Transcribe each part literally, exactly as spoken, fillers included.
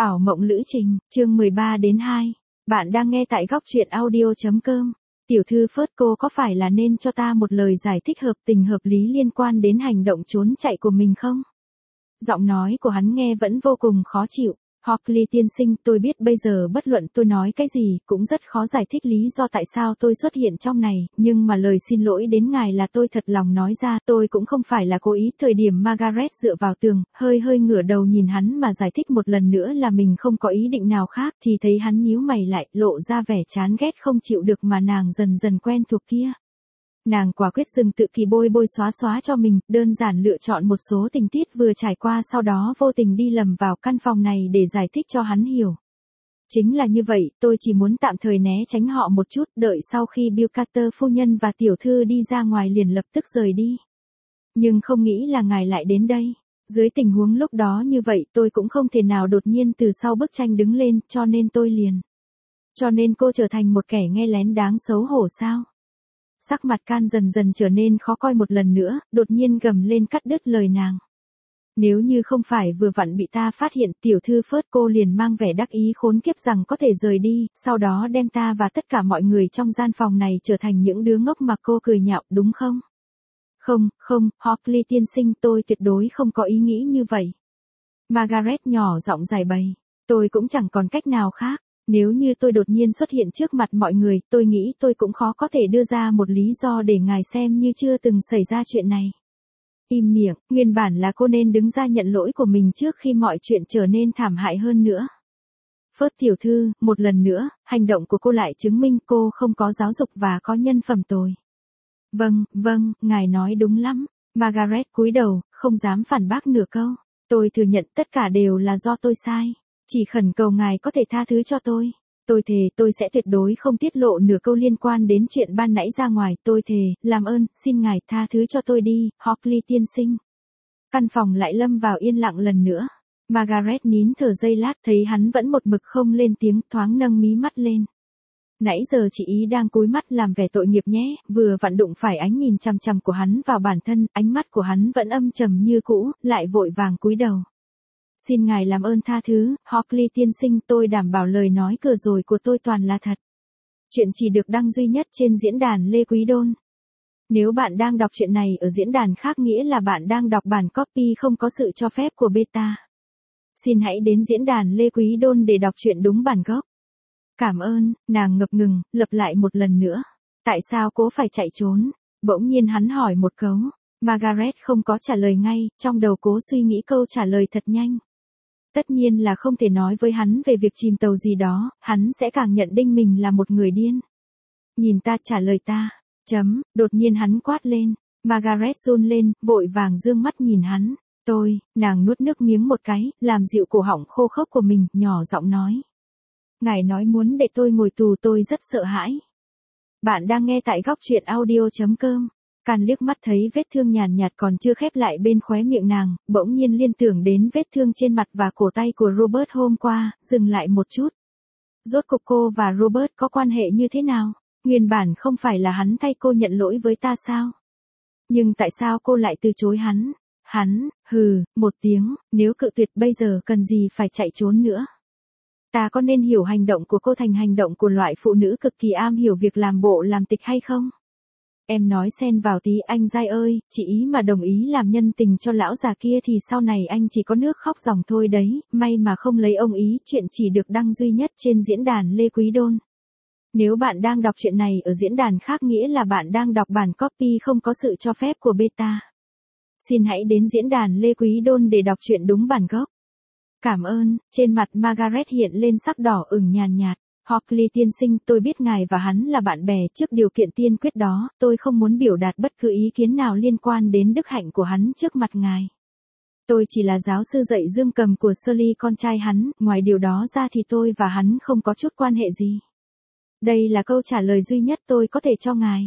Ảo mộng lữ trình, chương mười ba đến hai. Bạn đang nghe tại góc truyện audio.com. Tiểu thư Phớt, cô có phải là nên cho ta một lời giải thích hợp tình hợp lý liên quan đến hành động trốn chạy của mình không? Giọng nói của hắn nghe vẫn vô cùng khó chịu. Hockley tiên sinh, tôi biết bây giờ bất luận tôi nói cái gì cũng rất khó giải thích lý do tại sao tôi xuất hiện trong này, nhưng mà lời xin lỗi đến ngài là tôi thật lòng nói ra, tôi cũng không phải là cố ý. Thời điểm Margaret dựa vào tường, hơi hơi ngửa đầu nhìn hắn mà giải thích một lần nữa là mình không có ý định nào khác, thì thấy hắn nhíu mày lại, lộ ra vẻ chán ghét không chịu được mà nàng dần dần quen thuộc kia. Nàng quả quyết dừng tự kỳ bôi bôi xóa xóa cho mình, đơn giản lựa chọn một số tình tiết vừa trải qua, sau đó vô tình đi lầm vào căn phòng này để giải thích cho hắn hiểu. Chính là như vậy, tôi chỉ muốn tạm thời né tránh họ một chút, đợi sau khi Bill Carter phu nhân và tiểu thư đi ra ngoài liền lập tức rời đi. Nhưng không nghĩ là ngài lại đến đây. Dưới tình huống lúc đó như vậy, tôi cũng không thể nào đột nhiên từ sau bức tranh đứng lên, cho nên tôi liền. Cho nên cô trở thành một kẻ nghe lén đáng xấu hổ sao? Sắc mặt Can dần dần trở nên khó coi một lần nữa, đột nhiên gầm lên cắt đứt lời nàng. Nếu như không phải vừa vặn bị ta phát hiện, tiểu thư Phớt, cô liền mang vẻ đắc ý khốn kiếp rằng có thể rời đi, sau đó đem ta và tất cả mọi người trong gian phòng này trở thành những đứa ngốc mà cô cười nhạo, đúng không? Không, không, Hockley tiên sinh, tôi tuyệt đối không có ý nghĩ như vậy. Margaret nhỏ giọng giải bày, tôi cũng chẳng còn cách nào khác. Nếu như tôi đột nhiên xuất hiện trước mặt mọi người, tôi nghĩ tôi cũng khó có thể đưa ra một lý do để ngài xem như chưa từng xảy ra chuyện này. Im miệng, nguyên bản là cô nên đứng ra nhận lỗi của mình trước khi mọi chuyện trở nên thảm hại hơn nữa. Phớt tiểu thư, một lần nữa, hành động của cô lại chứng minh cô không có giáo dục và có nhân phẩm tồi. Vâng, vâng, ngài nói đúng lắm. Margaret cúi đầu, không dám phản bác nửa câu. Tôi thừa nhận tất cả đều là do tôi sai. Chỉ khẩn cầu ngài có thể tha thứ cho tôi. Tôi thề tôi sẽ tuyệt đối không tiết lộ nửa câu liên quan đến chuyện ban nãy ra ngoài. Tôi thề, làm ơn, xin ngài tha thứ cho tôi đi, Hockley tiên sinh. Căn phòng lại lâm vào yên lặng lần nữa. Margaret nín thở giây lát, thấy hắn vẫn một mực không lên tiếng, thoáng nâng mí mắt lên. Nãy giờ chị ý đang cúi mắt làm vẻ tội nghiệp nhé, vừa vặn đụng phải ánh nhìn chằm chằm của hắn vào bản thân, ánh mắt của hắn vẫn âm trầm như cũ, lại vội vàng cúi đầu. Xin ngài làm ơn tha thứ, Hockley tiên sinh, tôi đảm bảo lời nói vừa rồi của tôi toàn là thật. Chuyện chỉ được đăng duy nhất trên diễn đàn Lê Quý Đôn. Nếu bạn đang đọc chuyện này ở diễn đàn khác nghĩa là bạn đang đọc bản copy không có sự cho phép của beta. Xin hãy đến diễn đàn Lê Quý Đôn để đọc chuyện đúng bản gốc. Cảm ơn, nàng ngập ngừng, lặp lại một lần nữa. Tại sao cố phải chạy trốn? Bỗng nhiên hắn hỏi một câu. Margaret không có trả lời ngay, trong đầu cố suy nghĩ câu trả lời thật nhanh. Tất nhiên là không thể nói với hắn về việc chìm tàu gì đó, hắn sẽ càng nhận định mình là một người điên. Nhìn ta, trả lời ta. Chấm, đột nhiên hắn quát lên. Margaret run lên, vội vàng dương mắt nhìn hắn. Tôi, nàng nuốt nước miếng một cái, làm dịu cổ họng khô khốc của mình, nhỏ giọng nói. Ngài nói muốn để tôi ngồi tù, tôi rất sợ hãi. Bạn đang nghe tại góc truyện audio.com. Can liếc mắt thấy vết thương nhàn nhạt còn chưa khép lại bên khóe miệng nàng, bỗng nhiên liên tưởng đến vết thương trên mặt và cổ tay của Robert hôm qua, dừng lại một chút. Rốt cuộc cô và Robert có quan hệ như thế nào? Nguyên bản không phải là hắn thay cô nhận lỗi với ta sao? Nhưng tại sao cô lại từ chối hắn? Hắn, hừ, một tiếng, nếu cự tuyệt bây giờ cần gì phải chạy trốn nữa? Ta có nên hiểu hành động của cô thành hành động của loại phụ nữ cực kỳ am hiểu việc làm bộ làm tịch hay không? Em nói xen vào tí, anh dai ơi, chị ý mà đồng ý làm nhân tình cho lão già kia thì sau này anh chỉ có nước khóc ròng thôi đấy, may mà không lấy ông ý, chuyện chỉ được đăng duy nhất trên diễn đàn Lê Quý Đôn. Nếu bạn đang đọc chuyện này ở diễn đàn khác nghĩa là bạn đang đọc bản copy không có sự cho phép của beta. Xin hãy đến diễn đàn Lê Quý Đôn để đọc chuyện đúng bản gốc. Cảm ơn, trên mặt Margaret hiện lên sắc đỏ ửng nhàn nhạt. Hockley tiên sinh, tôi biết ngài và hắn là bạn bè, trước điều kiện tiên quyết đó, tôi không muốn biểu đạt bất cứ ý kiến nào liên quan đến đức hạnh của hắn trước mặt ngài. Tôi chỉ là giáo sư dạy dương cầm của Shirley con trai hắn, ngoài điều đó ra thì tôi và hắn không có chút quan hệ gì. Đây là câu trả lời duy nhất tôi có thể cho ngài.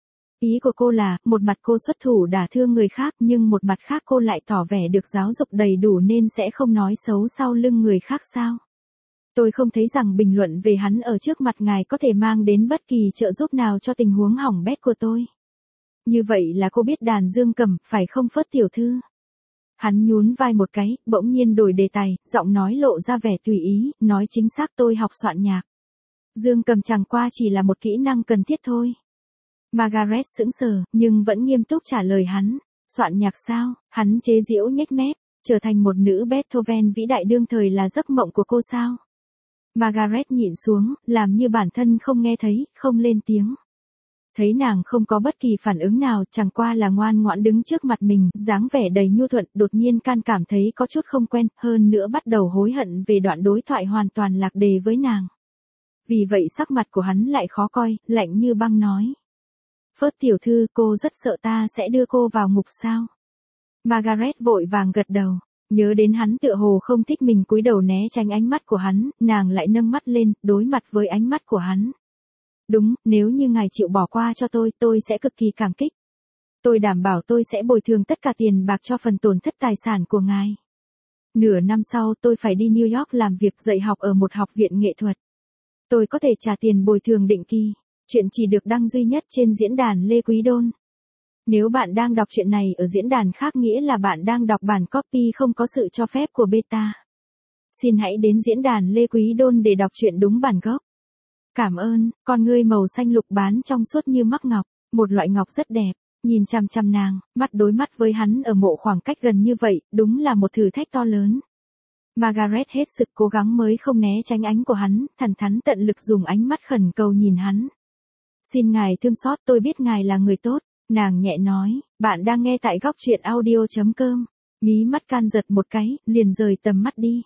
Ý của cô là, một mặt cô xuất thủ đả thương người khác nhưng một mặt khác cô lại tỏ vẻ được giáo dục đầy đủ nên sẽ không nói xấu sau lưng người khác sao? Tôi không thấy rằng bình luận về hắn ở trước mặt ngài có thể mang đến bất kỳ trợ giúp nào cho tình huống hỏng bét của tôi. Như vậy là cô biết đàn dương cầm, phải không Phớt tiểu thư? Hắn nhún vai một cái, bỗng nhiên đổi đề tài, giọng nói lộ ra vẻ tùy ý, nói chính xác tôi học soạn nhạc. Dương cầm chẳng qua chỉ là một kỹ năng cần thiết thôi. Margaret sững sờ, nhưng vẫn nghiêm túc trả lời hắn. Soạn nhạc sao? Hắn chế giễu nhếch mép, trở thành một nữ Beethoven vĩ đại đương thời là giấc mộng của cô sao? Margaret nhịn xuống, làm như bản thân không nghe thấy, không lên tiếng. Thấy nàng không có bất kỳ phản ứng nào, chẳng qua là ngoan ngoãn đứng trước mặt mình, dáng vẻ đầy nhu thuận, đột nhiên can cảm thấy có chút không quen, hơn nữa bắt đầu hối hận về đoạn đối thoại hoàn toàn lạc đề với nàng. Vì vậy sắc mặt của hắn lại khó coi, lạnh như băng nói. Phớt tiểu thư, cô rất sợ ta sẽ đưa cô vào ngục sao? Margaret vội vàng gật đầu, nhớ đến hắn tựa hồ không thích mình cúi đầu né tránh ánh mắt của hắn, nàng lại nâng mắt lên, đối mặt với ánh mắt của hắn. Đúng, nếu như ngài chịu bỏ qua cho tôi, tôi sẽ cực kỳ cảm kích. Tôi đảm bảo tôi sẽ bồi thường tất cả tiền bạc cho phần tổn thất tài sản của ngài. Nửa năm sau tôi phải đi New York làm việc dạy học ở một học viện nghệ thuật. Tôi có thể trả tiền bồi thường định kỳ. Chuyện chỉ được đăng duy nhất trên diễn đàn Lê Quý Đôn. Nếu bạn đang đọc chuyện này ở diễn đàn khác nghĩa là bạn đang đọc bản copy không có sự cho phép của beta. Xin hãy đến diễn đàn Lê Quý Đôn để đọc chuyện đúng bản gốc. Cảm ơn, con ngươi màu xanh lục bán trong suốt như mắc ngọc, một loại ngọc rất đẹp, nhìn chằm chằm nàng, mắt đối mắt với hắn ở một khoảng cách gần như vậy, đúng là một thử thách to lớn. Margaret hết sức cố gắng mới không né tránh ánh của hắn, thẳng thắn tận lực dùng ánh mắt khẩn cầu nhìn hắn. Xin ngài thương xót, tôi biết ngài là người tốt, nàng nhẹ nói, bạn đang nghe tại góc truyện audio.com, mí mắt can giật một cái, liền rời tầm mắt đi.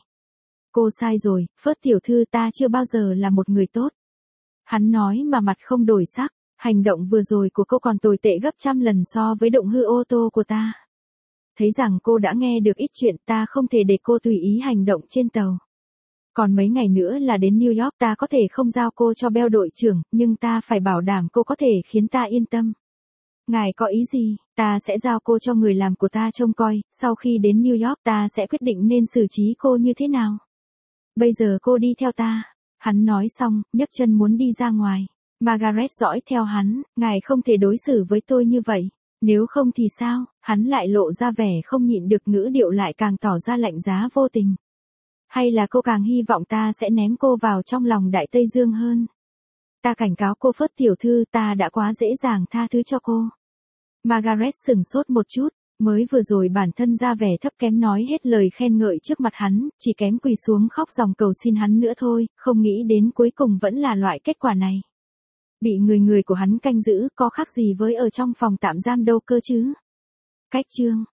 Cô sai rồi, Phớt tiểu thư, ta chưa bao giờ là một người tốt. Hắn nói mà mặt không đổi sắc, hành động vừa rồi của cô còn tồi tệ gấp trăm lần so với động hư ô tô của ta. Thấy rằng cô đã nghe được ít chuyện, ta không thể để cô tùy ý hành động trên tàu. Còn mấy ngày nữa là đến New York, ta có thể không giao cô cho Bell đội trưởng, nhưng ta phải bảo đảm cô có thể khiến ta yên tâm. Ngài có ý gì, ta sẽ giao cô cho người làm của ta trông coi, sau khi đến New York ta sẽ quyết định nên xử trí cô như thế nào. Bây giờ cô đi theo ta. Hắn nói xong, nhấc chân muốn đi ra ngoài. Margaret dõi theo hắn, ngài không thể đối xử với tôi như vậy. Nếu không thì sao? Hắn lại lộ ra vẻ không nhịn được, ngữ điệu lại càng tỏ ra lạnh giá vô tình. Hay là cô càng hy vọng ta sẽ ném cô vào trong lòng Đại Tây Dương hơn? Ta cảnh cáo cô Phớt tiểu thư, ta đã quá dễ dàng tha thứ cho cô. Margaret sững sốt một chút, mới vừa rồi bản thân ra vẻ thấp kém nói hết lời khen ngợi trước mặt hắn, chỉ kém quỳ xuống khóc ròng cầu xin hắn nữa thôi, không nghĩ đến cuối cùng vẫn là loại kết quả này. Bị người người của hắn canh giữ có khác gì với ở trong phòng tạm giam đâu cơ chứ. Cách chương